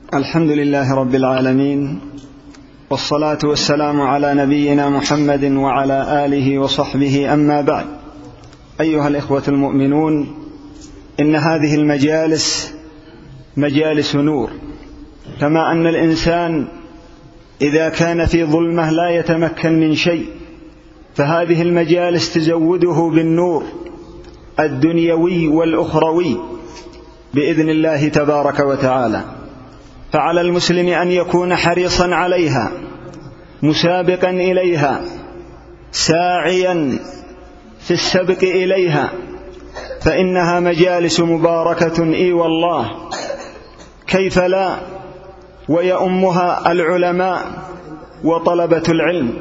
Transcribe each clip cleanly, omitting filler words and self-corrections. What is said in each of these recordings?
الحمد لله رب العالمين، والصلاة والسلام على نبينا محمد وعلى آله وصحبه، أما بعد. أيها الإخوة المؤمنون، إن هذه المجالس مجالس نور، كما أن الإنسان إذا كان في ظلمة لا يتمكن من شيء، فهذه المجالس تزوده بالنور الدنيوي والأخروي بإذن الله تبارك وتعالى. فعلى المسلم أن يكون حريصا عليها، مسابقا إليها، ساعيا في السبق إليها، فإنها مجالس مباركة إي والله، كيف لا، ويؤمها العلماء وطلبة العلم.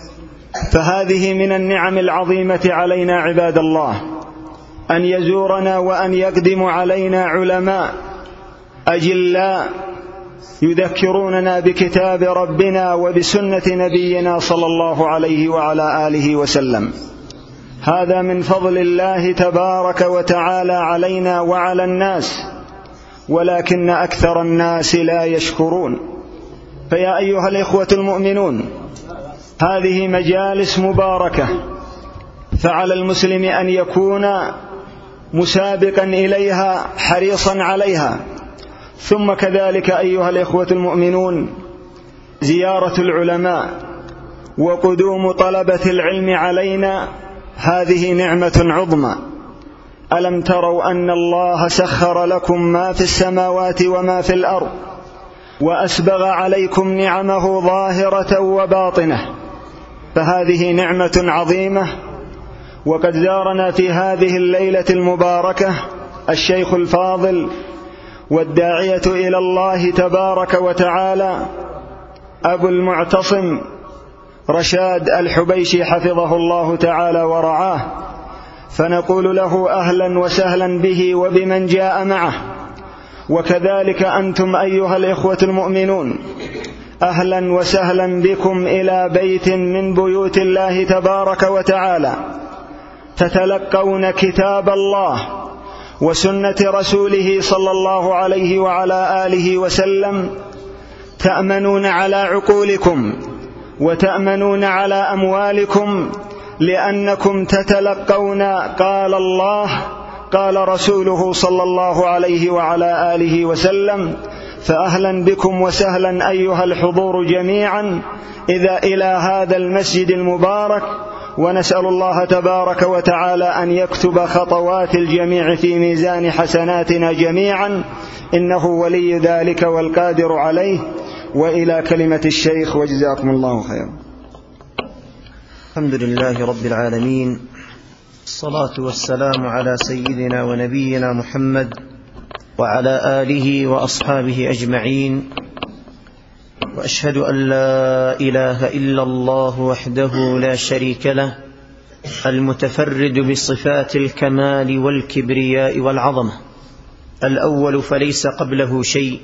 فهذه من النعم العظيمة علينا عباد الله، أن يزورنا وأن يقدم علينا علماء أجلاء يذكروننا بكتاب ربنا وبسنة نبينا صلى الله عليه وعلى آله وسلم. هذا من فضل الله تبارك وتعالى علينا وعلى الناس، ولكن أكثر الناس لا يشكرون. فيا أيها الإخوة المؤمنون، هذه مجالس مباركة، فعلى المسلم أن يكون مسابقا إليها، حريصا عليها. ثم كذلك أيها الإخوة المؤمنون، زيارة العلماء وقدوم طلبة العلم علينا هذه نعمة عظمى. ألم تروا أن الله سخر لكم ما في السماوات وما في الأرض وأسبغ عليكم نعمه ظاهرة وباطنة؟ فهذه نعمة عظيمة. وقد زارنا في هذه الليلة المباركة الشيخ الفاضل والداعية إلى الله تبارك وتعالى أبو المعتصم رشاد الحبيشي حفظه الله تعالى ورعاه، فنقول له أهلا وسهلا به وبمن جاء معه. وكذلك أنتم أيها الإخوة المؤمنون، أهلا وسهلا بكم إلى بيت من بيوت الله تبارك وتعالى، تتلقون كتاب الله وسنة رسوله صلى الله عليه وعلى آله وسلم، تأمنون على عقولكم وتأمنون على أموالكم، لأنكم تتلقون قال الله قال رسوله صلى الله عليه وعلى آله وسلم. فأهلا بكم وسهلا أيها الحضور جميعا إلى هذا المسجد المبارك، ونسأل الله تبارك وتعالى أن يكتب خطوات الجميع في ميزان حسناتنا جميعا، إنه ولي ذلك والقادر عليه. وإلى كلمة الشيخ، وجزاكم الله خيرا. الحمد لله رب العالمين، الصلاة والسلام على سيدنا ونبينا محمد وعلى آله وأصحابه أجمعين، وأشهد أن لا إله إلا الله وحده لا شريك له، المتفرد بصفات الكمال والكبرياء والعظمة، الأول فليس قبله شيء،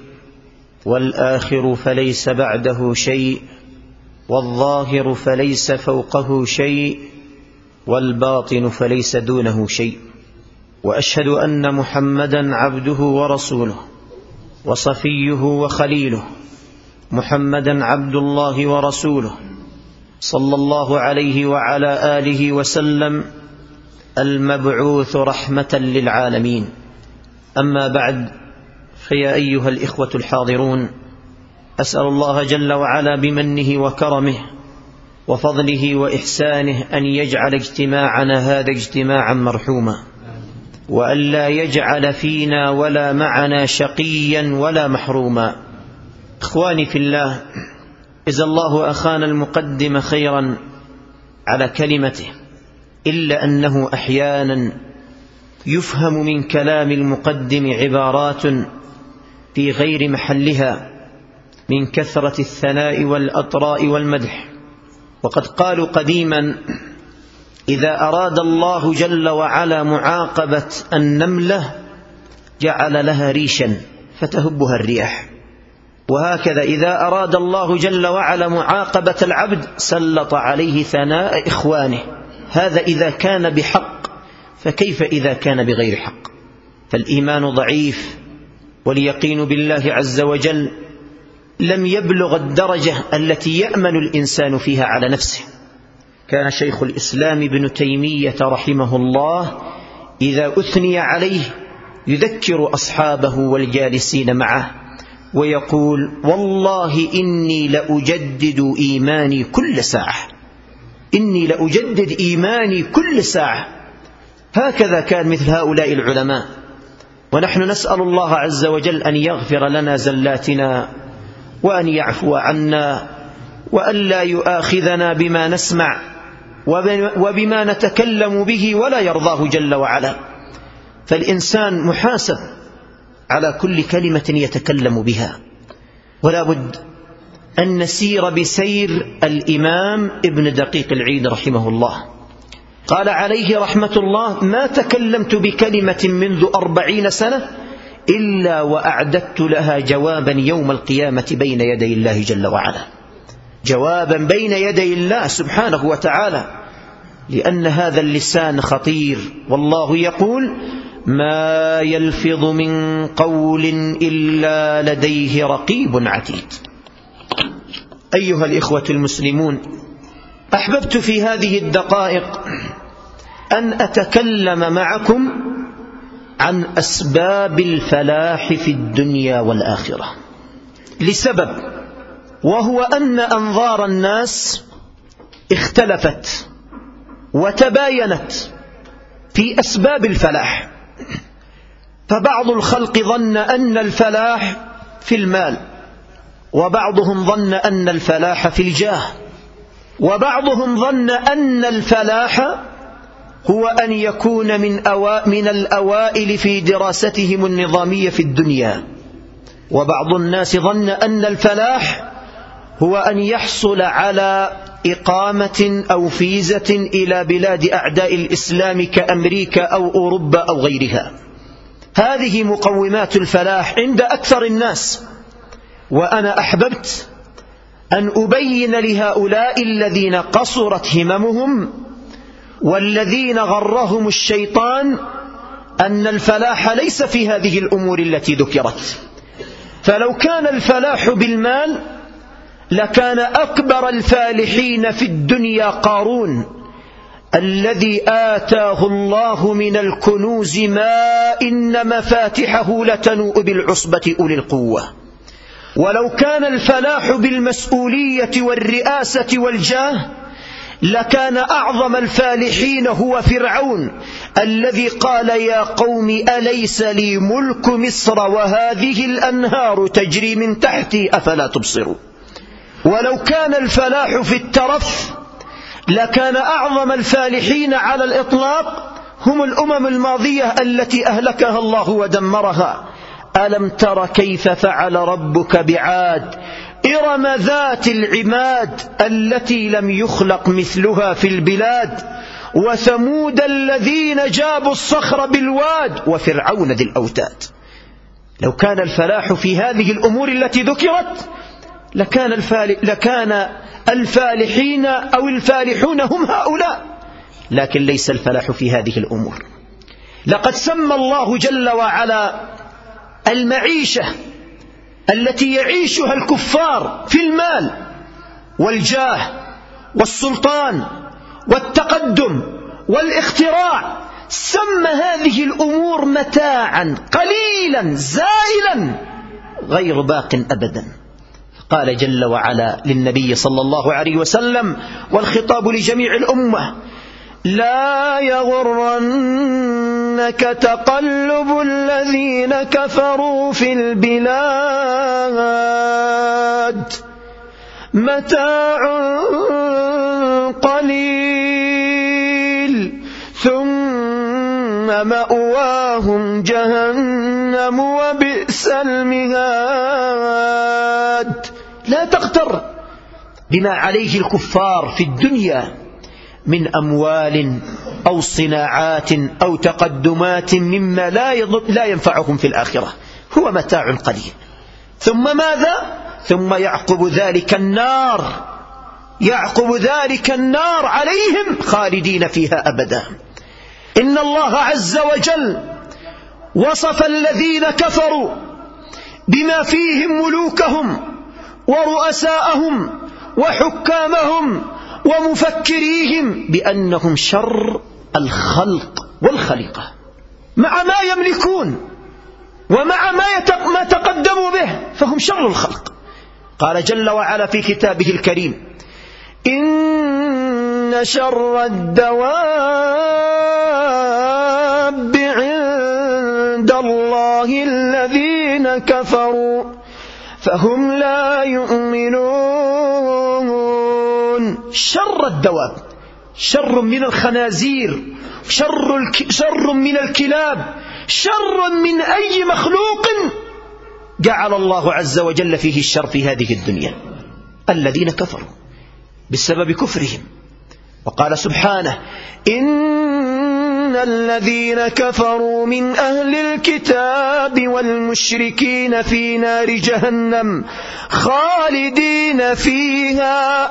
والآخر فليس بعده شيء، والظاهر فليس فوقه شيء، والباطن فليس دونه شيء. وأشهد أن محمدا عبده ورسوله وصفيه وخليله، محمدا عبد الله ورسوله صلى الله عليه وعلى آله وسلم، المبعوث رحمة للعالمين. أما بعد، فيا أيها الإخوة الحاضرون، أسأل الله جل وعلا بمنه وكرمه وفضله وإحسانه أن يجعل اجتماعنا هذا اجتماعا مرحوما، وأن لا يجعل فينا ولا معنا شقيا ولا محروما. إخواني في الله، جزا الله أخانا المقدم خيرا على كلمته، إلا أنه أحيانا يفهم من كلام المقدم عبارات في غير محلها من كثرة الثناء والأطراء والمدح. وقد قالوا قديما: إذا أراد الله جل وعلا معاقبة النملة جعل لها ريشا فتهبها الرياح، وهكذا إذا أراد الله جل وعلا معاقبة العبد سلط عليه ثناء إخوانه. هذا إذا كان بحق، فكيف إذا كان بغير حق؟ فالإيمان ضعيف واليقين بالله عز وجل لم يبلغ الدرجة التي يأمن الإنسان فيها على نفسه. كان شيخ الإسلام ابن تيمية رحمه الله إذا أثني عليه يذكر أصحابه والجالسين معه ويقول: والله إني لأجدد إيماني كل ساعة، إني لأجدد إيماني كل ساعة. هكذا كان مثل هؤلاء العلماء. ونحن نسأل الله عز وجل أن يغفر لنا زلاتنا وأن يعفو عنا وأن لا يؤاخذنا بما نسمع وبما نتكلم به ولا يرضاه جل وعلا. فالإنسان محاسب على كل كلمة يتكلم بها، ولا بد أن نسير بسير الإمام ابن دقيق العيد رحمه الله. قال عليه رحمة الله: ما تكلمت بكلمة منذ 40 سنة إلا وأعددت لها جوابا يوم القيامة بين يدي الله جل وعلا، جوابا بين يدي الله سبحانه وتعالى، لأن هذا اللسان خطير. والله يقول: ما يلفظ من قول إلا لديه رقيب عتيد. أيها الإخوة المسلمون، أحببت في هذه الدقائق أن أتكلم معكم عن أسباب الفلاح في الدنيا والآخرة، لسبب، وهو أن أنظار الناس اختلفت وتباينت في أسباب الفلاح. فبعض الخلق ظن أن الفلاح في المال، وبعضهم ظن أن الفلاح في الجاه، وبعضهم ظن أن الفلاح هو أن يكون من الأوائل في دراستهم النظامية في الدنيا، وبعض الناس ظن أن الفلاح هو أن يحصل على إقامة أو فيزة إلى بلاد أعداء الإسلام كأمريكا أو أوروبا أو غيرها. هذه مقومات الفلاح عند أكثر الناس. وأنا أحببت أن أبين لهؤلاء الذين قصرت هممهم والذين غرهم الشيطان أن الفلاح ليس في هذه الأمور التي ذكرت. فلو كان الفلاح بالمال لكان أكبر الفالحين في الدنيا قارون، الذي آتاه الله من الكنوز ما إن مفاتحه لتنوء بالعصبة أولي القوة. ولو كان الفلاح بالمسؤولية والرئاسة والجاه لكان أعظم الفالحين هو فرعون، الذي قال: يا قوم أليس لي ملك مصر وهذه الأنهار تجري من تحتي أفلا تبصرون. ولو كان الفلاح في الترف لكان أعظم الفالحين على الإطلاق هم الأمم الماضية التي أهلكها الله ودمرها. ألم تر كيف فعل ربك بعاد إرم ذات العماد التي لم يخلق مثلها في البلاد، وثمود الذين جابوا الصخر بالواد، وفرعون ذي الأوتاد. لو كان الفلاح في هذه الأمور التي ذكرت لكان الفالحين أو الفالحون هم هؤلاء، لكن ليس الفلاح في هذه الأمور. لقد سمى الله جل وعلا المعيشة التي يعيشها الكفار في المال والجاه والسلطان والتقدم والاختراع، سمى هذه الأمور متاعا قليلا زائلا غير باق أبدا. قال جل وعلا للنبي صلى الله عليه وسلم، والخطاب لجميع الأمة: لا يغرنك تقلب الذين كفروا في البلاد، متاع قليل ثم مأواهم جهنم وبئس المهاد. لا تغتر بما عليه الكفار في الدنيا من أموال أو صناعات أو تقدمات مما لا ينفعهم في الآخرة، هو متاع قليل. ثم ماذا؟ ثم يعقب ذلك النار عليهم خالدين فيها أبدا. إن الله عز وجل وصف الذين كفروا بما فيهم ملوكهم ورؤساءهم وحكامهم ومفكريهم بأنهم شر الخلق والخليقة، مع ما يملكون ومع ما تقدموا به فهم شر الخلق. قال جل وعلا في كتابه الكريم: إن شر الدواب عند الله الذين كفروا فهم لا يؤمنون. شر الدواب، شر من الخنازير، شر من الكلاب، شر من أي مخلوق جعل الله عز وجل فيه الشر في هذه الدنيا، الذين كفروا بسبب كفرهم. وقال سبحانه: إن الذين كفروا من أهل الكتاب والمشركين في نار جهنم خالدين فيها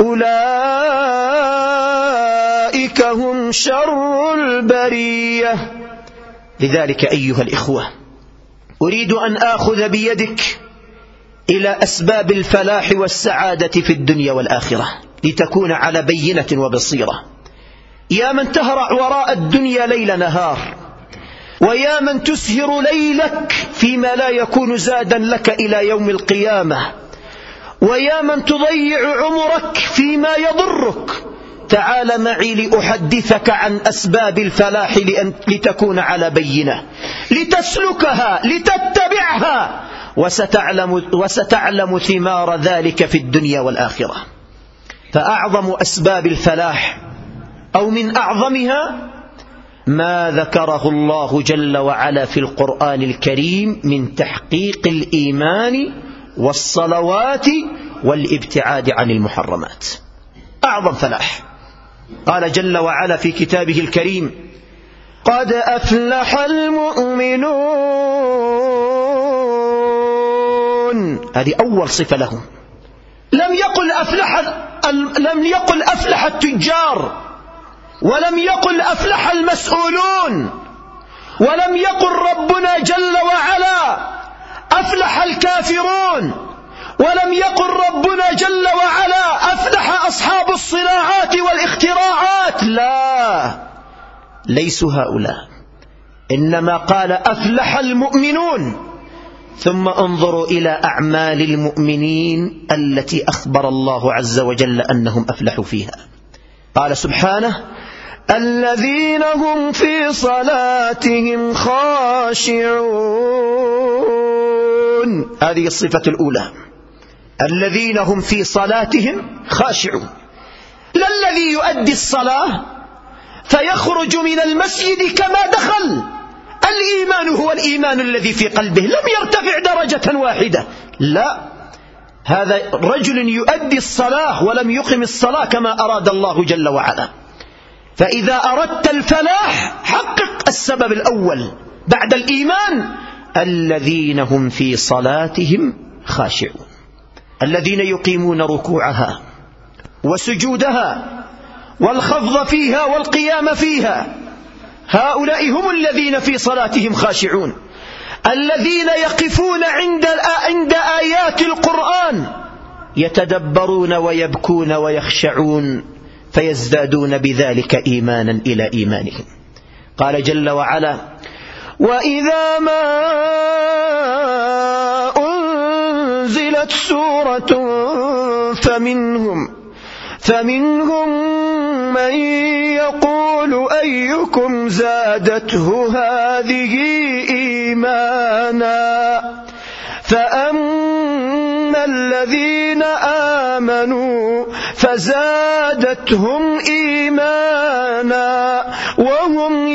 أولئك هم شر البرية. لذلك أيها الإخوة، أريد أن آخذ بيدك إلى أسباب الفلاح والسعادة في الدنيا والآخرة لتكون على بينة وبصيرة. يا من تهرع وراء الدنيا ليل نهار، ويا من تسهر ليلك فيما لا يكون زادا لك إلى يوم القيامة، ويا من تضيع عمرك فيما يضرك، تعال معي لأحدثك عن أسباب الفلاح لتكون على بينة، لتسلكها، لتتبعها، وستعلم ثمار ذلك في الدنيا والآخرة. فأعظم أسباب الفلاح أو من أعظمها ما ذكره الله جل وعلا في القرآن الكريم من تحقيق الإيمان والصلوات والابتعاد عن المحرمات. أعظم فلاح. قال جل وعلا في كتابه الكريم: قد أفلح المؤمنون. هذه أول صفة لهم. لم يقل أفلح التجار، ولم يقل أفلح المسؤولون، ولم يقل ربنا جل وعلا أفلح الكافرون، ولم يقل ربنا جل وعلا أفلح أصحاب الصناعات والاختراعات. لا، ليسوا هؤلاء، إنما قال أفلح المؤمنون. ثم انظروا إلى أعمال المؤمنين التي أخبر الله عز وجل أنهم أفلحوا فيها. قال سبحانه: الذين هم في صلاتهم خاشعون. هذه الصفة الأولى، الذين هم في صلاتهم خاشعون. لا الذي يؤدي الصلاة فيخرج من المسجد كما دخل. الإيمان هو الإيمان الذي في قلبه، لم يرتفع درجة واحدة. لا، هذا رجل يؤدي الصلاة ولم يقم الصلاة كما أراد الله جل وعلا. فإذا أردت الفلاح حقق السبب الأول بعد الإيمان: الذين هم في صلاتهم خاشعون، الذين يقيمون ركوعها وسجودها والخفض فيها والقيام فيها. هؤلاء هم الذين في صلاتهم خاشعون، الذين يقفون عند آيات القرآن يتدبرون ويبكون ويخشعون، فيزدادون بذلك إيمانا إلى إيمانهم. قال جل وعلا: وإذا ما أنزلت سورة فمنهم من يقول أيكم زادته هذه إيمانا، فأما الذين آمنوا فزادتهم إيمانا وهم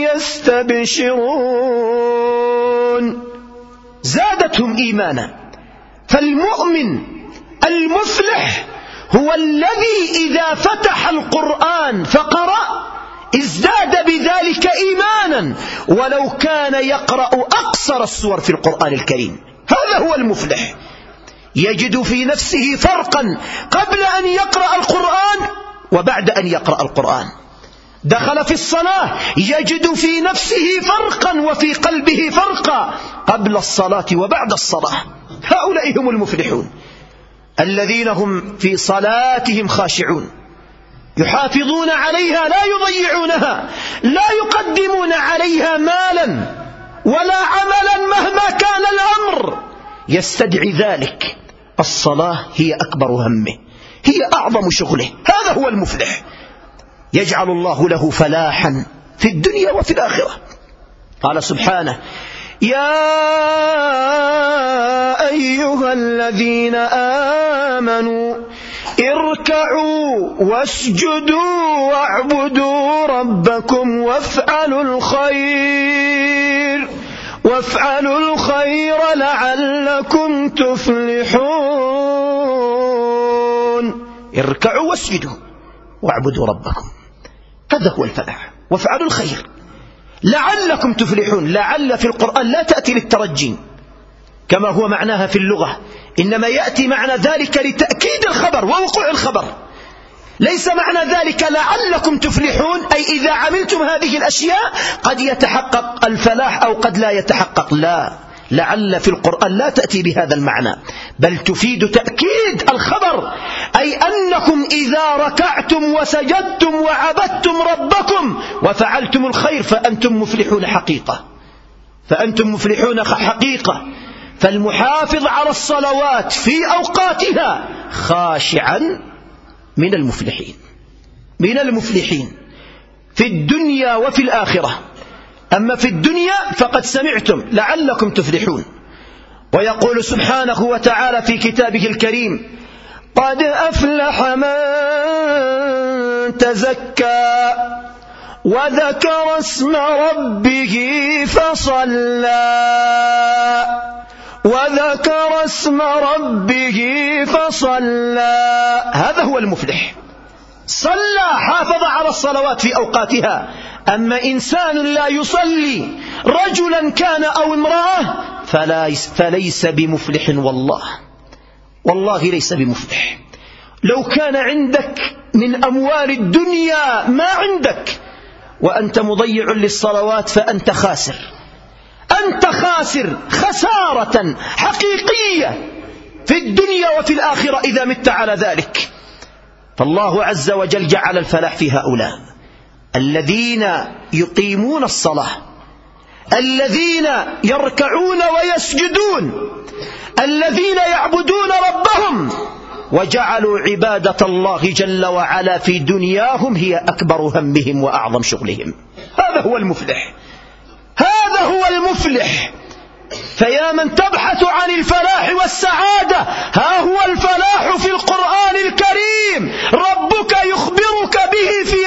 يستبشرون. زادتهم إيمانا. فالمؤمن المفلح هو الذي إذا فتح القرآن فقرأ ازداد بذلك إيمانا ولو كان يقرأ أقصر السور في القرآن الكريم. هذا هو المفلح، يجد في نفسه فرقا قبل أن يقرأ القرآن وبعد أن يقرأ القرآن. دخل في الصلاة يجد في نفسه فرقا وفي قلبه فرقا قبل الصلاة وبعد الصلاة. هؤلاء هم المفلحون، الذين هم في صلاتهم خاشعون يحافظون عليها لا يضيعونها، لا يقدمون عليها مالا ولا عملا مهما كان الأمر يستدعي ذلك. الصلاة هي أكبر همه، هي أعظم شغله. هذا هو المفلح، يجعل الله له فلاحا في الدنيا وفي الآخرة. قال سبحانه: يا أيها الذين آمنوا اركعوا واسجدوا واعبدوا ربكم وافعلوا الخير لعلكم تفلحون. اركعوا واسجدوا واعبدوا ربكم، هذا هو الفلاح. وافعلوا الخير لعلكم تفلحون. لعل في القرآن لا تأتي للترجي كما هو معناها في اللغة، إنما يأتي معنى ذلك لتأكيد الخبر ووقوع الخبر. ليس معنى ذلك لعلكم تفلحون أي إذا عملتم هذه الأشياء قد يتحقق الفلاح أو قد لا يتحقق. لا، لعل في القرآن لا تأتي بهذا المعنى، بل تفيد تأكيد الخبر، أي أنكم إذا ركعتم وسجدتم وعبدتم ربكم وفعلتم الخير فأنتم مفلحون حقيقة، فأنتم مفلحون حقيقة. فالمحافظ على الصلوات في أوقاتها خاشعا من المفلحين في الدنيا وفي الآخرة. أما في الدنيا فقد سمعتم لعلكم تفلحون. ويقول سبحانه وتعالى في كتابه الكريم: قد أفلح من تزكى وذكر اسم ربه فصلى. هذا هو المفلح، صلى، حافظ على الصلوات في أوقاتها. أما إنسان لا يصلي رجلا كان أو امرأة فليس بمفلح، والله ليس بمفلح. لو كان عندك من أموال الدنيا ما عندك وأنت مضيع للصلوات فأنت خاسر، أنت خاسر خسارة حقيقية في الدنيا وفي الآخرة إذا مت على ذلك. فالله عز وجل جعل الفلاح في هؤلاء الذين يقيمون الصلاة، الذين يركعون ويسجدون، الذين يعبدون ربهم وجعلوا عبادة الله جل وعلا في دنياهم هي أكبر همهم وأعظم شغلهم. هذا هو المفلح، هذا هو المفلح. فيا من تبحث عن الفلاح والسعادة، ها هو الفلاح في القرآن الكريم، ربك يخبرك به في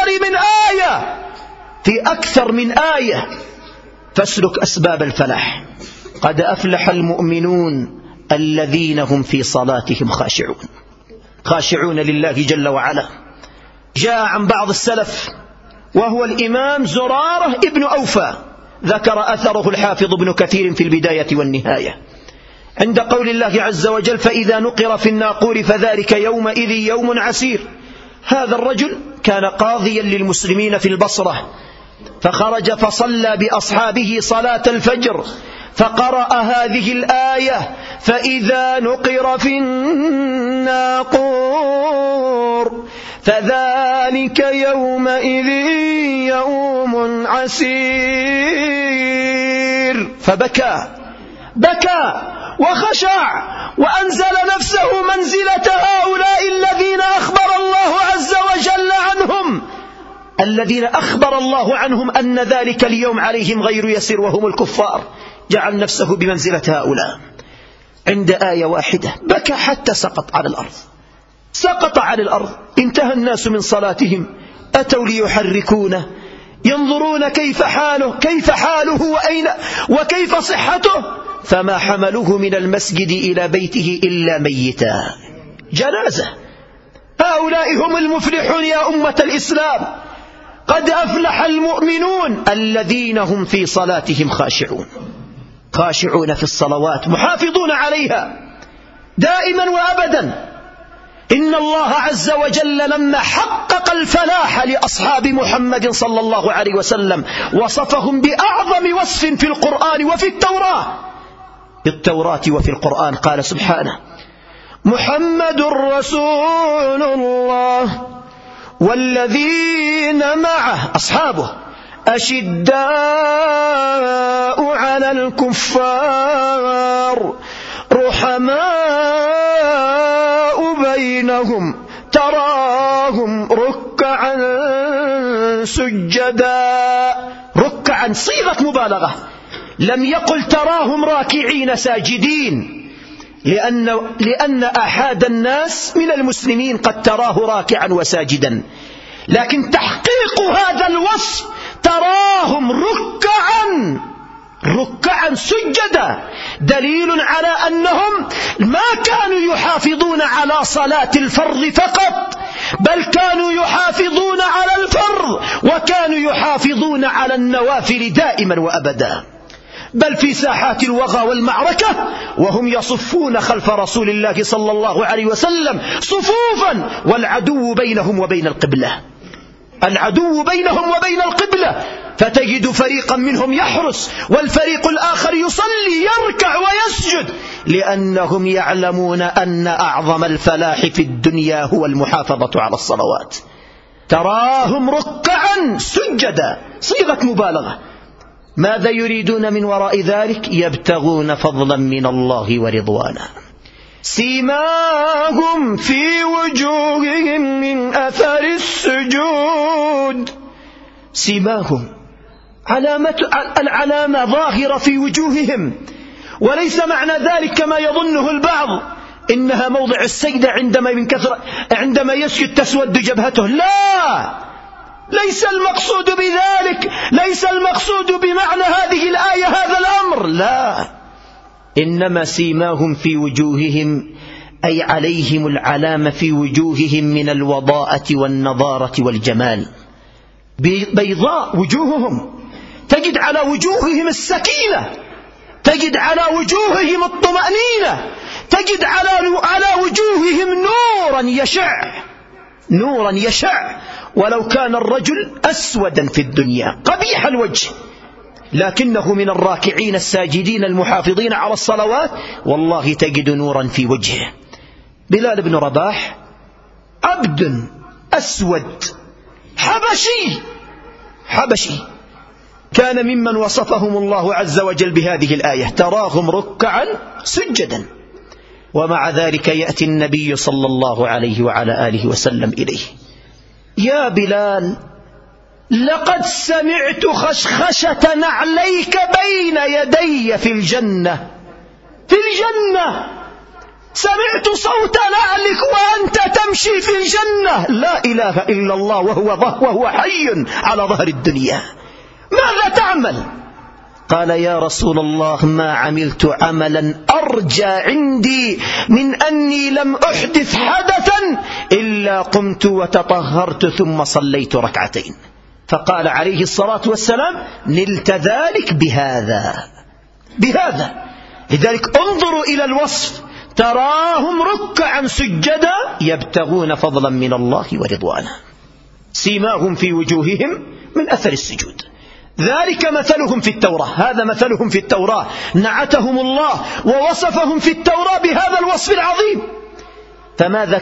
أكثر من آية. فاسلك أسباب الفلاح. قد أفلح المؤمنون الذين هم في صلاتهم خاشعون لله جل وعلا. جاء عن بعض السلف وهو الإمام زرارة ابن أوفى، ذكر أثره الحافظ ابن كثير في البداية والنهاية عند قول الله عز وجل: فإذا نقر في الناقور فذلك يومئذ يوم عسير. هذا الرجل كان قاضيا للمسلمين في البصرة، فخرج فصلى بأصحابه صلاة الفجر، فقرأ هذه الآية: فإذا نقر في الناقور فذلك يومئذ يوم عسير. فبكى وخشع وأنزل نفسه منزلة هؤلاء الذين أخبر الله عز وجل عنهم، الذين أخبر الله عنهم أن ذلك اليوم عليهم غير يسير وهم الكفار. جعل نفسه بمنزلة هؤلاء. عند آية واحدة بكى حتى سقط على الأرض. انتهى الناس من صلاتهم، أتوا ليحركونه، ينظرون كيف حاله وأين وكيف صحته، فما حملوه من المسجد إلى بيته إلا ميتا، جنازة. هؤلاء هم المفلحون يا أمة الإسلام. قد أفلح المؤمنون الذين هم في صلاتهم خاشعون في الصلوات، محافظون عليها دائما وأبدا. إن الله عز وجل لما حقق الفلاح لأصحاب محمد صلى الله عليه وسلم وصفهم بأعظم وصف في القرآن وفي التوراة وفي القرآن. قال سبحانه: محمد رسول الله والذين معه أصحابه أشداء على الكفار رحماء بينهم تراهم ركعا سجدا. ركعا صيغة مبالغة، لم يقل تراهم راكعين ساجدين، لأن أحد الناس من المسلمين قد تراه راكعا وساجدا، لكن تحقيق هذا الوصف تراهم ركعا سجدا دليل على أنهم ما كانوا يحافظون على صلاة الفرض فقط، بل كانوا يحافظون على الفرض وكانوا يحافظون على النوافل دائما وأبدا، بل في ساحات الوغى والمعركة وهم يصفون خلف رسول الله صلى الله عليه وسلم صفوفا والعدو بينهم وبين القبلة، العدو بينهم وبين القبلة، فتجد فريقا منهم يحرس والفريق الآخر يصلي يركع ويسجد، لأنهم يعلمون أن أعظم الفلاح في الدنيا هو المحافظة على الصلوات. تراهم ركعا سجدا صيغة مبالغة. ماذا يريدون من وراء ذلك؟ يبتغون فضلا من الله ورضوانا. سيماهم في وجوههم من أثر السجود. سيماهم العلامة ظاهرة في وجوههم، وليس معنى ذلك كما يظنه البعض إنها موضع السجدة عندما يسجد تسود جبهته. لا، ليس المقصود بذلك، ليس المقصود بمعنى هذه الآية هذا الأمر، لا، إنما سيماهم في وجوههم أي عليهم العلامة في وجوههم من الوضاءة والنضارة والجمال. بيضاء وجوههم، تجد على وجوههم السكينة، تجد على وجوههم الطمأنينة، تجد على وجوههم نورا يشع ولو كان الرجل أسودا في الدنيا قبيح الوجه، لكنه من الراكعين الساجدين المحافظين على الصلوات والله تجد نورا في وجهه. بلال بن رباح عبد أسود حبشي كان ممن وصفهم الله عز وجل بهذه الآية تراهم ركعا سجدا، ومع ذلك يأتي النبي صلى الله عليه وعلى آله وسلم إليه: يا بلال، لقد سمعت خشخشة نعليك بين يدي في الجنة، سمعت صوت نعلك وأنت تمشي في الجنة، لا إله إلا الله وهو حي على ظهر الدنيا، ماذا تعمل؟ قال: يا رسول الله، ما عملت عملا أرجى عندي من أني لم أحدث حدثا إلا قمت وتطهرت ثم صليت ركعتين. فقال عليه الصلاة والسلام: نلت ذلك بهذا. لذلك انظروا إلى الوصف: تراهم ركعا سجدا يبتغون فضلا من الله ورضوانا. سيماهم في وجوههم من أثر السجود. ذلك مثلهم في التوراة، هذا مثلهم في التوراة، نعتهم الله ووصفهم في التوراة بهذا الوصف العظيم. فماذا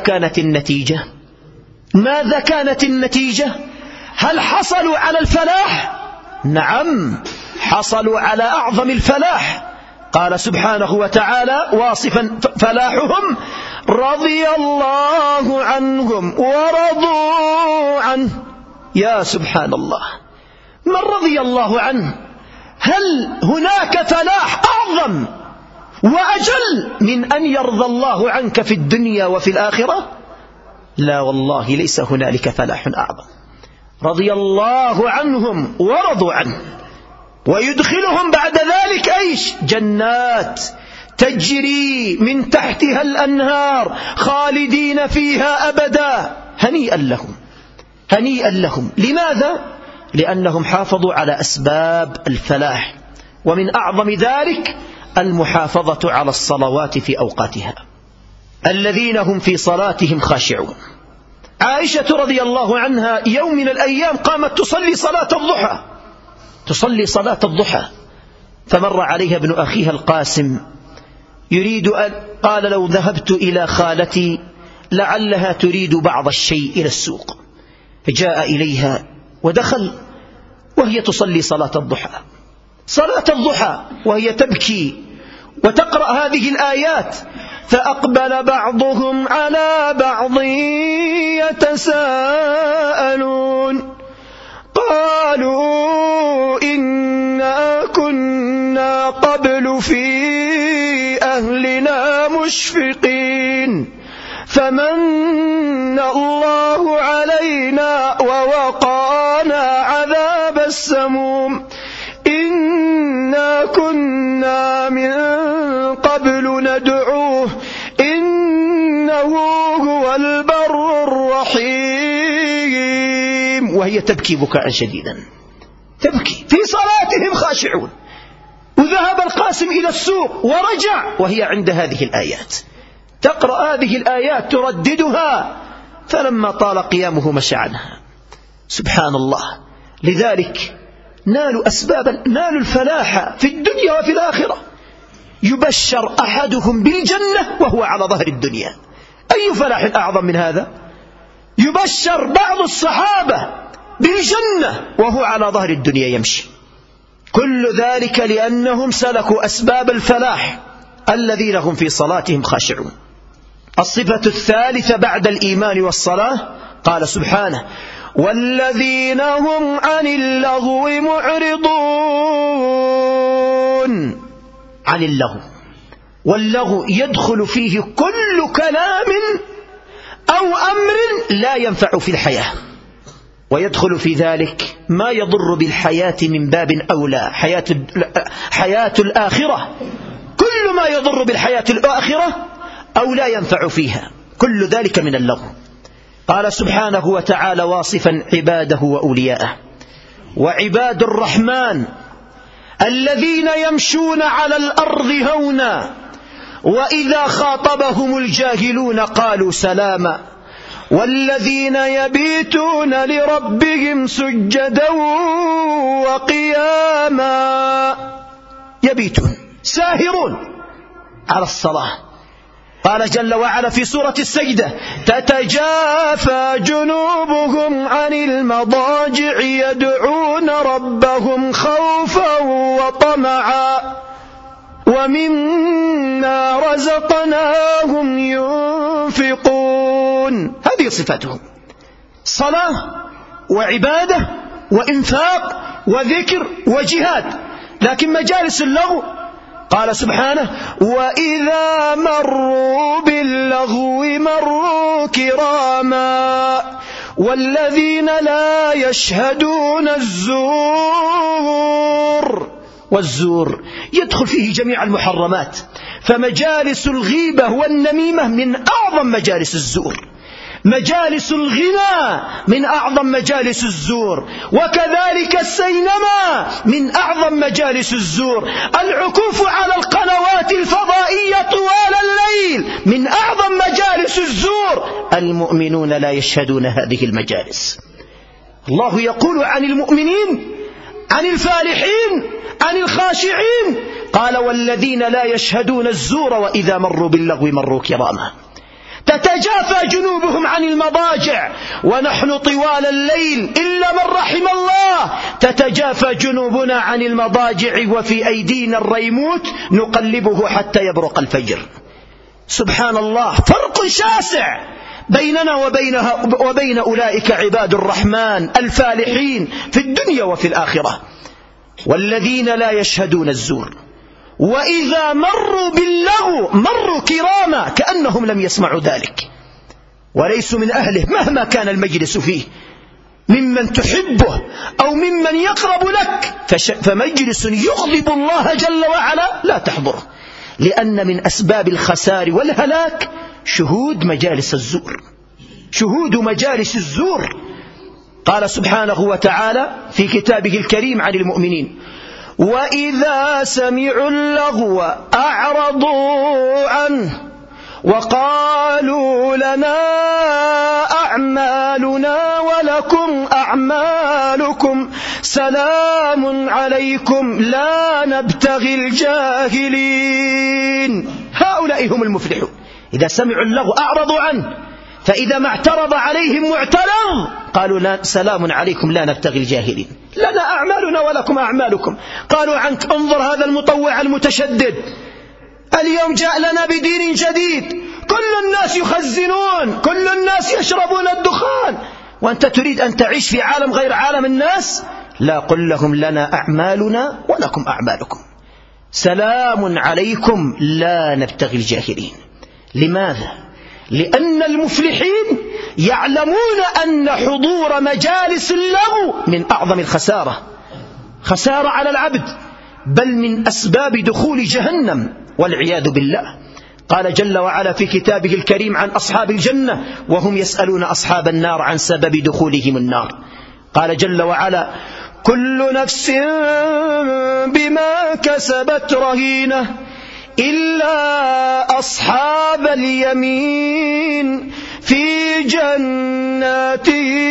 كانت النتيجة؟ هل حصلوا على الفلاح؟ نعم، حصلوا على أعظم الفلاح. قال سبحانه وتعالى واصفا فلاحهم: رضي الله عنهم ورضوا عنه. يا سبحان الله، من رضي الله عنه؟ هل هناك فلاح أعظم وأجل من أن يرضى الله عنك في الدنيا وفي الآخرة؟ لا والله، ليس هنالك فلاح أعظم. رضي الله عنهم ورضوا عنه، ويدخلهم بعد ذلك إيش؟ جنات تجري من تحتها الأنهار خالدين فيها أبدا. هنيئا لهم. لماذا؟ لأنهم حافظوا على أسباب الفلاح، ومن أعظم ذلك المحافظة على الصلوات في أوقاتها، الذين هم في صلاتهم خاشعون. عائشة رضي الله عنها يوم من الأيام قامت تصلي صلاة الضحى، فمر عليها ابن أخيها القاسم قال لو ذهبت إلى خالتي لعلها تريد بعض الشيء إلى السوق، فجاء إليها ودخل وهي تصلي صلاة الضحى وهي تبكي وتقرأ هذه الآيات. فأقبل بعضهم على بعض يتساءلون قالوا إنا كنا قبل في أهلنا مشفقين فمن الله علينا ووقانا عذاب السموم إنا كنا من قبل ندعوه إنه هو البر الرحيم. وهي تبكي بكاء شديدا، تبكي في صلاتهم خاشعون. وذهب القاسم إلى السوق ورجع وهي عند هذه الآيات، تقرأ هذه الآيات ترددها، فلما طال قيامه مشى عنها. سبحان الله. لذلك نالوا الفلاح في الدنيا وفي الآخرة. يبشر أحدهم بالجنة وهو على ظهر الدنيا، أي فلاح أعظم من هذا؟ يبشر بعض الصحابة بالجنة وهو على ظهر الدنيا يمشي. كل ذلك لأنهم سلكوا أسباب الفلاح الذين هم في صلاتهم خاشعون. الصفة الثالثة بعد الإيمان والصلاة قال سبحانه والذين هم عن اللغو معرضون. عن اللغو، واللغو يدخل فيه كل كلام أو أمر لا ينفع في الحياة، ويدخل في ذلك ما يضر بالحياة من باب أولى، حياة الآخرة. كل ما يضر بالحياة الآخرة أو لا ينفع فيها، كل ذلك من اللغو. قال سبحانه وتعالى واصفا عباده وأولياءه وعباد الرحمن الذين يمشون على الأرض هونا وإذا خاطبهم الجاهلون قالوا سلاما والذين يبيتون لربهم سجدا وقياما. يبيتون ساهرون على الصلاة. قال جل وعلا في سورة السجدة تتجافى جنوبهم عن المضاجع يدعون ربهم خوفا وطمعا ومما رزقناهم ينفقون. هذه صفتهم، صلاة وعبادة وإنفاق وذكر وجهاد. لكن مجالس اللغو قال سبحانه وإذا مروا باللغو مروا كراما والذين لا يشهدون الزور. والزور يدخل فيه جميع المحرمات، فمجالس الغيبة والنميمة من أعظم مجالس الزور، مجالس الغنى من أعظم مجالس الزور، وكذلك السينما من أعظم مجالس الزور، العكوف على القنوات الفضائية طوال الليل من أعظم مجالس الزور. المؤمنون لا يشهدون هذه المجالس. الله يقول عن المؤمنين، عن الفالحين، عن الخاشعين، قال والذين لا يشهدون الزور وإذا مروا باللغو مروا كراما. تتجافى جنوبهم عن المضاجع، ونحن طوال الليل إلا من رحم الله تتجافى جنوبنا عن المضاجع وفي أيدينا الريموت نقلبه حتى يبرق الفجر. سبحان الله، فرق شاسع بيننا وبين أولئك عباد الرحمن الفالحين في الدنيا وفي الآخرة. والذين لا يشهدون الزور وإذا مروا باللغو مروا كراما كأنهم لم يسمعوا ذلك، وليسوا من أهله مهما كان المجلس فيه، ممن تحبه أو ممن يقرب لك، فمجلس يغضب الله جل وعلا لا تحضره، لأن من أسباب الخسار والهلاك شهود مجالس الزور، شهود مجالس الزور. قال سبحانه وتعالى في كتابه الكريم عن المؤمنين وإذا سمعوا اللغو أعرضوا عنه وقالوا لنا أعمالنا ولكم أعمالكم سلام عليكم لا نبتغي الجاهلين. هؤلاء هم المفلحون. إذا سمعوا اللغو أعرضوا عنه، فإذا ما اعترض عليهم معترض قالوا لا سلام عليكم لا نبتغي الجاهلين، لنا أعمالنا ولكم أعمالكم. قالوا عنك انظر هذا المطوع المتشدد اليوم جاء لنا بدين جديد، كل الناس يخزنون، كل الناس يشربون الدخان، وأنت تريد أن تعيش في عالم غير عالم الناس. لا، قل لهم لنا أعمالنا ولكم أعمالكم، سلام عليكم لا نبتغي الجاهلين. لماذا؟ لأن المفلحين يعلمون أن حضور مجالس اللغو من أعظم الخسارة، خسارة على العبد، بل من أسباب دخول جهنم والعياذ بالله. قال جل وعلا في كتابه الكريم عن أصحاب الجنة وهم يسألون أصحاب النار عن سبب دخولهم النار. قال جل وعلا كل نفس بما كسبت رهينة إلا أصحاب اليمين في جنات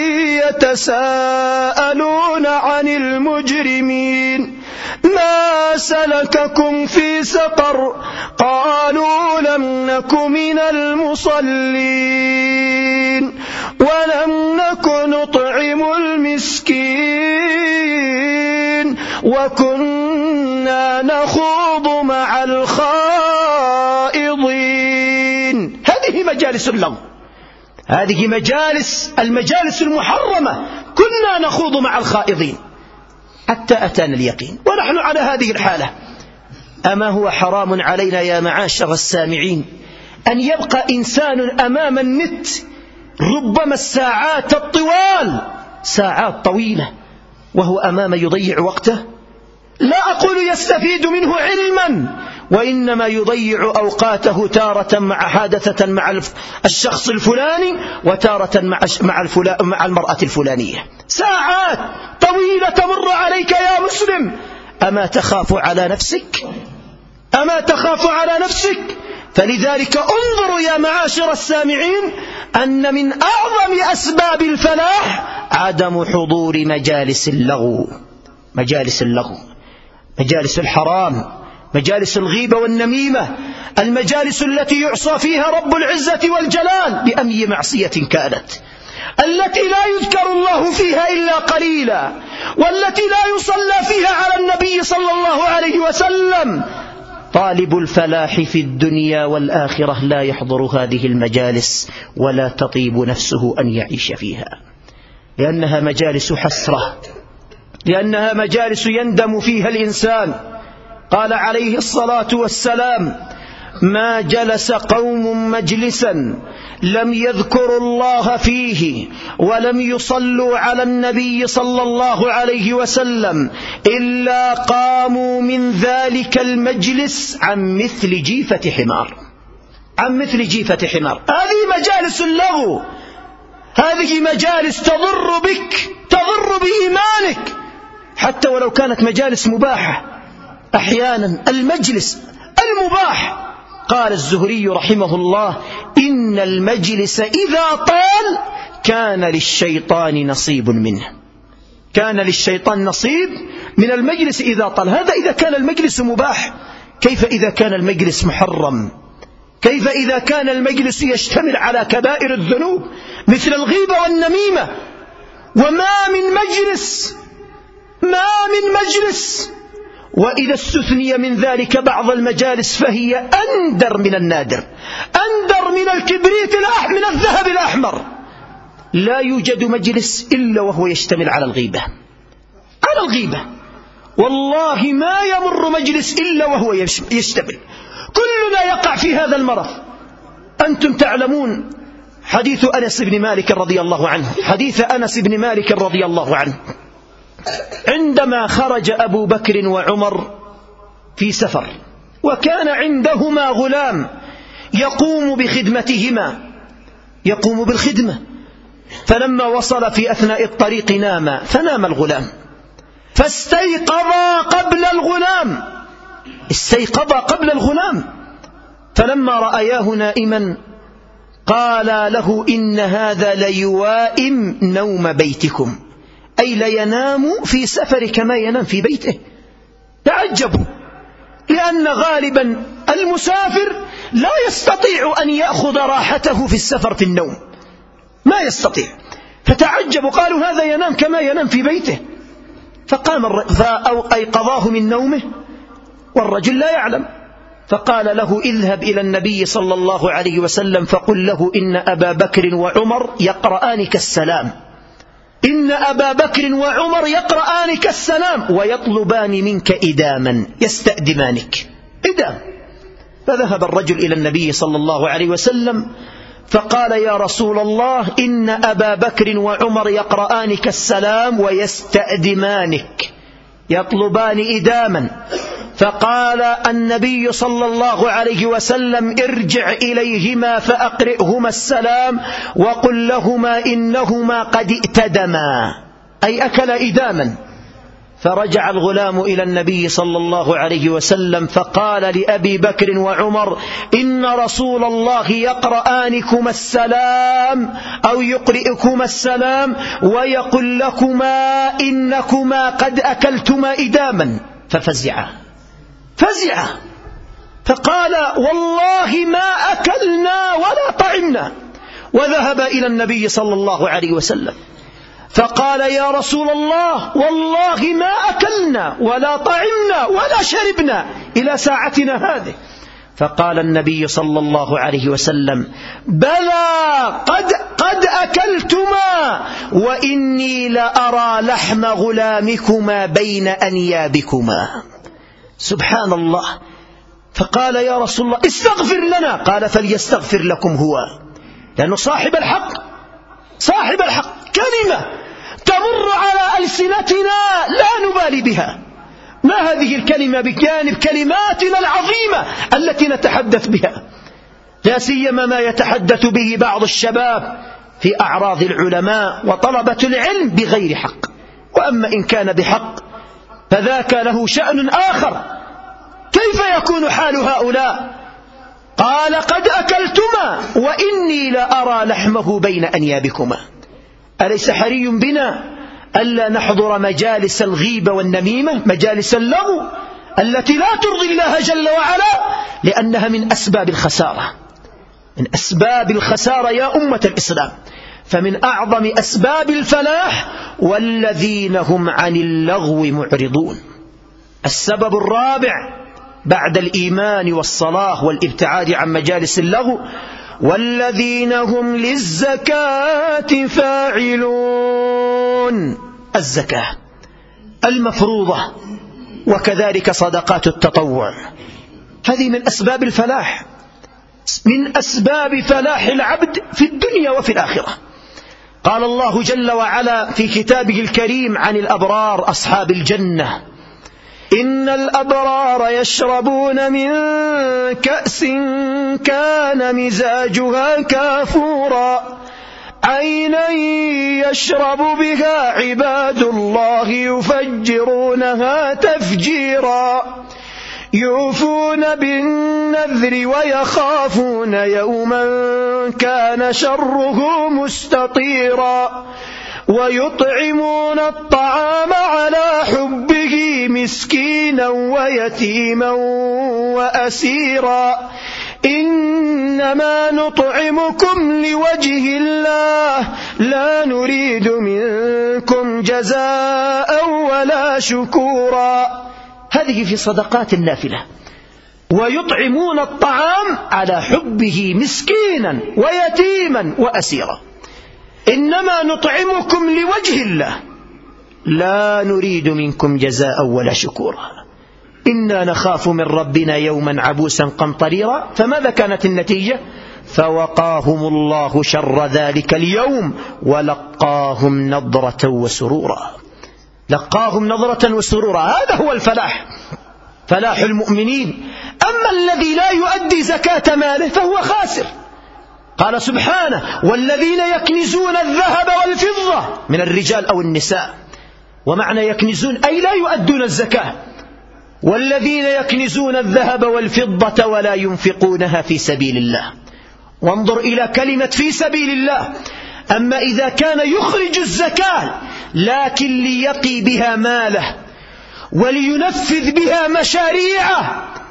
يتساءلون عن المجرمين ما سلككم في سقر قالوا لم نك من المصلين ولم نك نطعم المسكين وكنا نخوض مع الخائضين. هذه مجالس اللغو، هذه المجالس المحرمة، كنا نخوض مع الخائضين حتى أتانا اليقين ونحن على هذه الحالة. أما هو حرام علينا يا معاشر السامعين أن يبقى إنسان أمام النت ربما الساعات الطوال، ساعات طويلة، وهو أمام يضيع وقته؟ لا أقول يستفيد منه علما، وإنما يضيع أوقاته تارة مع حادثة مع الشخص الفلاني وتارة مع المرأة الفلانية. ساعات طويلة تمر عليك يا مسلم. أما تخاف على نفسك؟ أما تخاف على نفسك؟ فلذلك انظروا يا معاشر السامعين أن من أعظم أسباب الفلاح عدم حضور مجالس اللغو، مجالس اللغو، مجالس الحرام، مجالس الغيبة والنميمة، المجالس التي يعصى فيها رب العزة والجلال بأي معصية كانت، التي لا يذكر الله فيها إلا قليلا، والتي لا يصلى فيها على النبي صلى الله عليه وسلم. طالب الفلاح في الدنيا والآخرة لا يحضر هذه المجالس ولا تطيب نفسه أن يعيش فيها، لأنها مجالس حسرة، لأنها مجالس يندم فيها الإنسان. قال عليه الصلاة والسلام ما جلس قوم مجلسا لم يذكروا الله فيه ولم يصلوا على النبي صلى الله عليه وسلم إلا قاموا من ذلك المجلس عن مثل جيفة حمار، عن مثل جيفة حمار. هذه مجالس اللغو، هذه مجالس تضر بك، تضر بإيمانك، حتى ولو كانت مجالس مباحة. أحيانا المجلس المباح، قال الزهري رحمه الله إن المجلس إذا طال كان للشيطان نصيب منه، كان للشيطان نصيب من المجلس إذا طال. هذا إذا كان المجلس مباح، كيف إذا كان المجلس محرم؟ كيف إذا كان المجلس يشتمل على كبائر الذنوب مثل الغيبة والنميمة؟ وما من مجلس، ما من مجلس، وإذا استثني من ذلك بعض المجالس فهي أندر من النادر، أندر من الكبريت من الذهب الأحمر. لا يوجد مجلس إلا وهو يشتمل على الغيبة، على الغيبة. والله ما يمر مجلس إلا وهو يشتمل. كلنا يقع في هذا المرض. أنتم تعلمون حديث أنس بن مالك رضي الله عنه، حديث أنس بن مالك رضي الله عنه عندما خرج أبو بكر وعمر في سفر، وكان عندهما غلام يقوم بخدمتهما، يقوم بالخدمة. فلما وصل في أثناء الطريق نام، فنام الغلام، فاستيقظ قبل الغلام، استيقظ قبل الغلام. فلما رأياه نائما قال له إن هذا ليوائم نوم بيتكم، أي لينام في سفر كما ينام في بيته. تعجبوا، لأن غالبا المسافر لا يستطيع أن يأخذ راحته في السفر في النوم، ما يستطيع. فتعجبوا، قالوا هذا ينام كما ينام في بيته. فقام فأيقظاه من نومه والرجل لا يعلم، فقال له اذهب إلى النبي صلى الله عليه وسلم فقل له إن أبا بكر وعمر يقرآنك السلام، إن أبا بكر وعمر يقرآنك السلام ويطلبان منك إداما، يستأدمانك إدام. فذهب الرجل إلى النبي صلى الله عليه وسلم فقال يا رسول الله إن أبا بكر وعمر يقرآنك السلام ويستأدمانك، يطلبان إداما. فقال النبي صلى الله عليه وسلم ارجع إليهما فأقرئهما السلام وقل لهما إنهما قد ائتدما، أي أكل إداما. فرجع الغلام إلى النبي صلى الله عليه وسلم فقال لأبي بكر وعمر إن رسول الله يقرآنكما السلام أو يقرئكما السلام ويقول لكما إنكما قد أكلتما إداما. ففزع فقال والله ما أكلنا ولا طعمنا. وذهب إلى النبي صلى الله عليه وسلم فقال يا رسول الله والله ما أكلنا ولا طعمنا ولا شربنا إلى ساعتنا هذه. فقال النبي صلى الله عليه وسلم بلى قد أكلتما وإني لأرى لحم غلامكما بين أنيابكما. سبحان الله. فقال يا رسول الله استغفر لنا. قال فليستغفر لكم هو، لأنه صاحب الحق كلمة تمر على ألسنتنا لا نبالي بها. ما هذه الكلمة بجانب كلماتنا العظيمة التي نتحدث بها، لا سيما ما يتحدث به بعض الشباب في أعراض العلماء وطلبة العلم بغير حق. وأما إن كان بحق فذاك له شأن آخر. كيف يكون حال هؤلاء؟ قال قد أكلتما وإني لأرى لحمه بين أنيابكما. أليس حري بنا ألا نحضر مجالس الغيبة والنميمة، مجالس اللغو التي لا ترضي الله جل وعلا، لأنها من أسباب الخسارة، من أسباب الخسارة يا أمة الإسلام. فمن أعظم أسباب الفلاح والذين هم عن اللغو معرضون. السبب الرابع بعد الإيمان والصلاة والابتعاد عن مجالس اللغو والذين هم للزكاة فاعلون. الزكاة المفروضة وكذلك صدقات التطوع، هذه من أسباب الفلاح، من أسباب فلاح العبد في الدنيا وفي الآخرة. قال الله جل وعلا في كتابه الكريم عن الأبرار أصحاب الجنة إن الأبرار يشربون من كأس كان مزاجها كافورا عينا يشرب بها عباد الله يفجرونها تفجيرا يوفون بالنذر ويخافون يوما كان شره مستطيرا ويطعمون الطعام على حبه مسكينا ويتيما وأسيرا إنما نطعمكم لوجه الله لا نريد منكم جزاء ولا شكورا. هذه في صدقات النافلة. ويطعمون الطعام على حبه مسكينا ويتيما وأسيرا إنما نطعمكم لوجه الله لا نريد منكم جزاء ولا شكورا إنا نخاف من ربنا يوما عبوسا قمطريرا. فماذا كانت النتيجة؟ فوقاهم الله شر ذلك اليوم ولقاهم نضرة وسرورا. لقاهم نضرة وسرورا. هذا هو الفلاح، فلاح المؤمنين. أما الذي لا يؤدي زكاة ماله فهو خاسر. قال سبحانه والذين يكنزون الذهب والفضة من الرجال أو النساء. ومعنى يكنزون أي لا يؤدون الزكاة. والذين يكنزون الذهب والفضة ولا ينفقونها في سبيل الله. وانظر إلى كلمة في سبيل الله. أما إذا كان يخرج الزكاة لكن ليقي بها ماله ولينفذ بها مشاريعه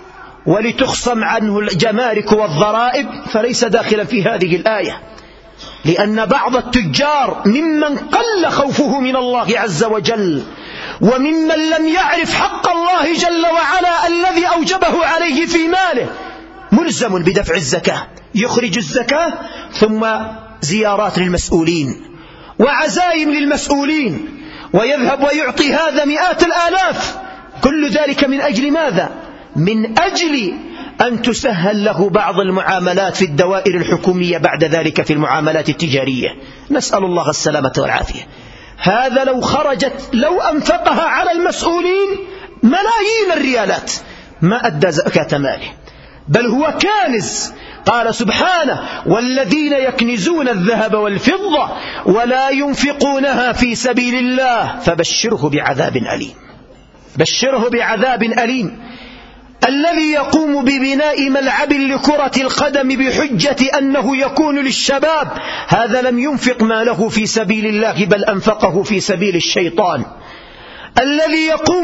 ولتخصم عنه الجمارك والضرائب فليس داخلا في هذه الآية، لأن بعض التجار ممن قل خوفه من الله عز وجل وممن لم يعرف حق الله جل وعلا الذي أوجبه عليه في ماله ملزم بدفع الزكاة، يخرج الزكاة ثم زيارات للمسؤولين وعزائم للمسؤولين ويذهب ويعطي هذا مئات الآلاف، كل ذلك من أجل ماذا؟ من أجل أن تسهل له بعض المعاملات في الدوائر الحكومية بعد ذلك في المعاملات التجارية، نسأل الله السلامة والعافية. هذا لو أنفقها على المسؤولين ملايين الريالات ما أدى زكاة ماله، بل هو كانز. قال سبحانه: والذين يكنزون الذهب والفضة ولا ينفقونها في سبيل الله فبشره بعذاب أليم. بشره بعذاب أليم. الذي يقوم ببناء ملعب لكرة القدم بحجة أنه يكون للشباب، هذا لم ينفق ماله في سبيل الله بل أنفقه في سبيل الشيطان. الذي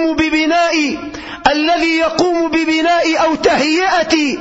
يقوم ببناء أو تهيئة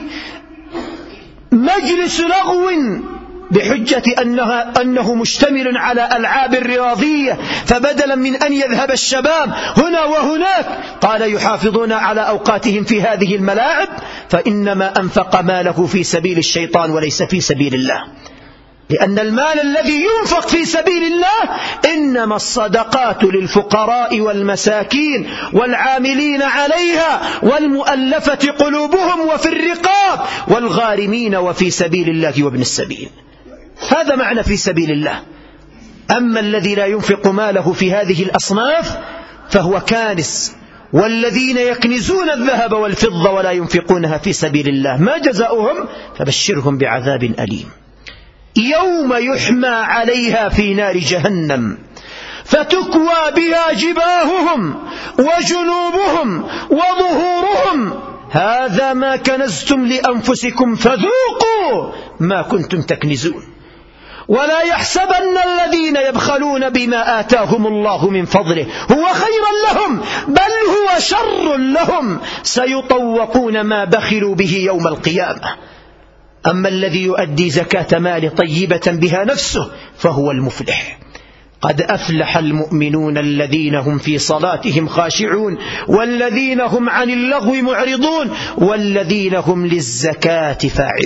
مجلس لغو بحجة أنه مشتمل على ألعاب رياضية، فبدلا من أن يذهب الشباب هنا وهناك قال يحافظون على أوقاتهم في هذه الملاعب، فإنما أنفق ماله في سبيل الشيطان وليس في سبيل الله. لأن المال الذي ينفق في سبيل الله إنما الصدقات للفقراء والمساكين والعاملين عليها والمؤلفة قلوبهم وفي الرقاب والغارمين وفي سبيل الله وابن السبيل. هذا معنى في سبيل الله. أما الذي لا ينفق ماله في هذه الأصناف فهو كانز. والذين يكنزون الذهب والفضة ولا ينفقونها في سبيل الله ما جزاؤهم؟ فبشرهم بعذاب أليم. يوم يحمى عليها في نار جهنم فتكوى بها جباههم وجنوبهم وظهورهم هذا ما كنزتم لأنفسكم فذوقوا ما كنتم تكنزون. ولا يحسبن الذين يبخلون بما آتاهم الله من فضله هو خيرا لهم بل هو شر لهم سيطوقون ما بخلوا به يوم القيامة. أما الذي يؤدي زكاة ماله طيبة بها نفسه فهو المفلح. قد أفلح المؤمنون الذين هم في صلاتهم خاشعون والذين هم عن اللغو معرضون والذين هم للزكاة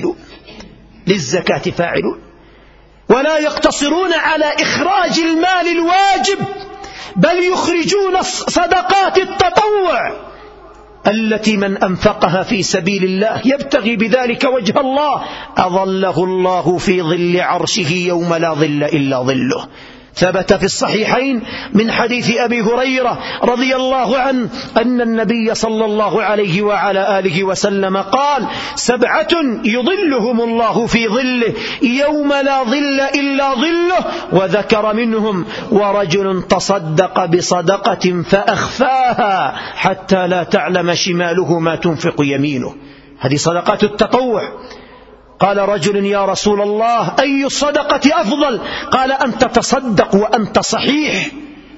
فاعلون. ولا يقتصرون على إخراج المال الواجب بل يخرجون صدقات التطوع التي من أنفقها في سبيل الله يبتغي بذلك وجه الله أظله الله في ظل عرشه يوم لا ظل إلا ظله. ثبت في الصحيحين من حديث أبي هريرة رضي الله عنه أن النبي صلى الله عليه وعلى آله وسلم قال: 7 يظلهم الله في ظله يوم لا ظل إلا ظله، وذكر منهم: ورجل تصدق بصدقة فأخفاها حتى لا تعلم شماله ما تنفق يمينه. هذه صدقات التطوع. قال رجل: يا رسول الله أي الصدقة أفضل؟ قال: أن تتصدق وأنت صحيح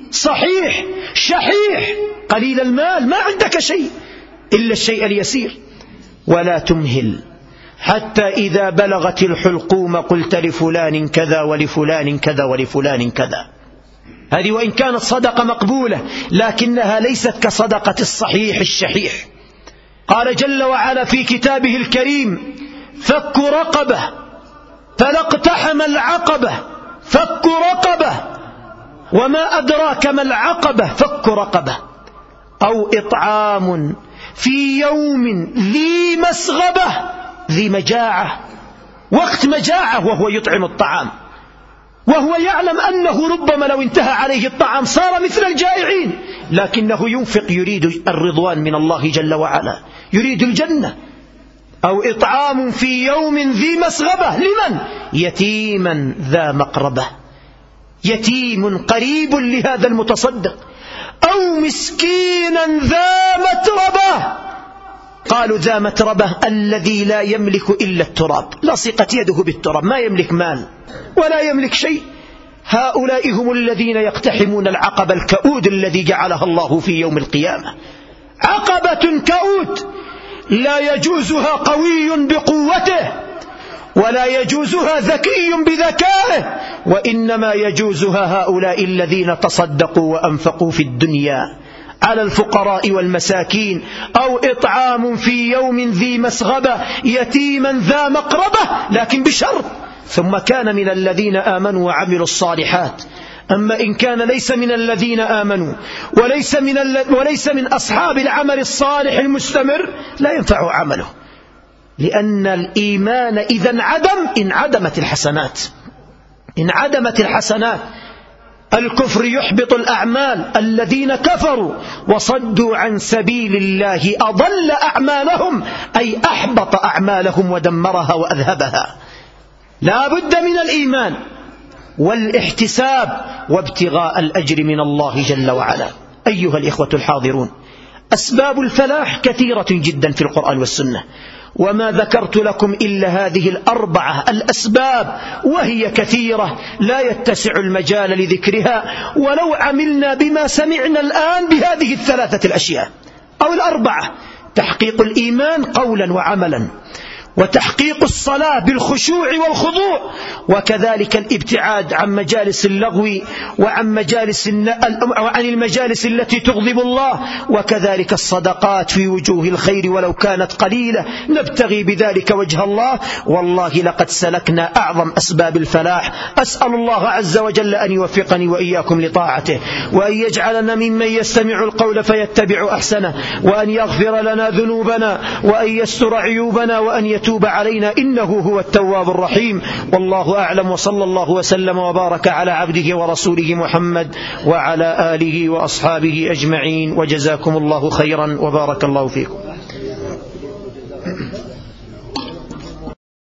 شحيح قليل المال ما عندك شيء إلا الشيء اليسير، ولا تمهل حتى إذا بلغت الحلقوم قلت لفلان كذا ولفلان كذا ولفلان كذا. هذه وإن كانت صدقة مقبولة لكنها ليست كصدقة الصحيح الشحيح. قال جل وعلا في كتابه الكريم: فك رقبة فلا اقتحم العقبة فك رقبة وما أدراك ما العقبة فك رقبة أو إطعام في يوم ذي مسغبة ذي مجاعة، وقت مجاعة وهو يطعم الطعام وهو يعلم أنه ربما لو انتهى عليه الطعام صار مثل الجائعين، لكنه ينفق يريد الرضوان من الله جل وعلا، يريد الجنة. أو إطعام في يوم ذي مسغبة لمن؟ يتيما ذا مقربة، يتيم قريب لهذا المتصدق، أو مسكينا ذا متربة. قالوا ذا متربة الذي لا يملك إلا التراب، لصقت يده بالتراب، ما يملك مال ولا يملك شيء. هؤلاء هم الذين يقتحمون العقبة الكؤود الذي جعلها الله في يوم القيامة. عقبة كؤود لا يجوزها قوي بقوته ولا يجوزها ذكي بذكائه، وإنما يجوزها هؤلاء الذين تصدقوا وأنفقوا في الدنيا على الفقراء والمساكين، أو إطعام في يوم ذي مسغبة يتيما ذا مقربة، لكن بشرط ثم كان من الذين آمنوا وعملوا الصالحات. أما إن كان ليس من الذين آمنوا وليس من أصحاب العمل الصالح المستمر لا ينفع عمله، لأن الإيمان إذا انعدمت الحسنات. الكفر يحبط الأعمال، الذين كفروا وصدوا عن سبيل الله أضل أعمالهم، أي أحبط أعمالهم ودمرها وأذهبها. لا بد من الإيمان والاحتساب وابتغاء الأجر من الله جل وعلا. أيها الإخوة الحاضرون، أسباب الفلاح كثيرة جدا في القرآن والسنة، وما ذكرت لكم إلا هذه الأربعة الأسباب، وهي كثيرة لا يتسع المجال لذكرها، ولو عملنا بما سمعنا الآن بهذه الثلاثة الأشياء أو الأربعة: تحقيق الإيمان قولا وعملا، وتحقيق الصلاة بالخشوع والخضوع، وكذلك الابتعاد عن مجالس اللغو وعن المجالس التي تغضب الله، وكذلك الصدقات في وجوه الخير ولو كانت قليلة نبتغي بذلك وجه الله. والله لقد سلكنا أعظم أسباب الفلاح. أسأل الله عز وجل أن يوفقني وإياكم لطاعته، وأن يجعلنا ممن يستمع القول فيتبع أحسنه، وأن يغفر لنا ذنوبنا، وأن يستر عيوبنا، وأن يتوب علينا، إنه هو التواب الرحيم. والله أعلم، وصلى الله وسلم وبارك على عبده ورسوله محمد وعلى آله وأصحابه أجمعين، وجزاكم الله خيرا وبارك الله فيكم.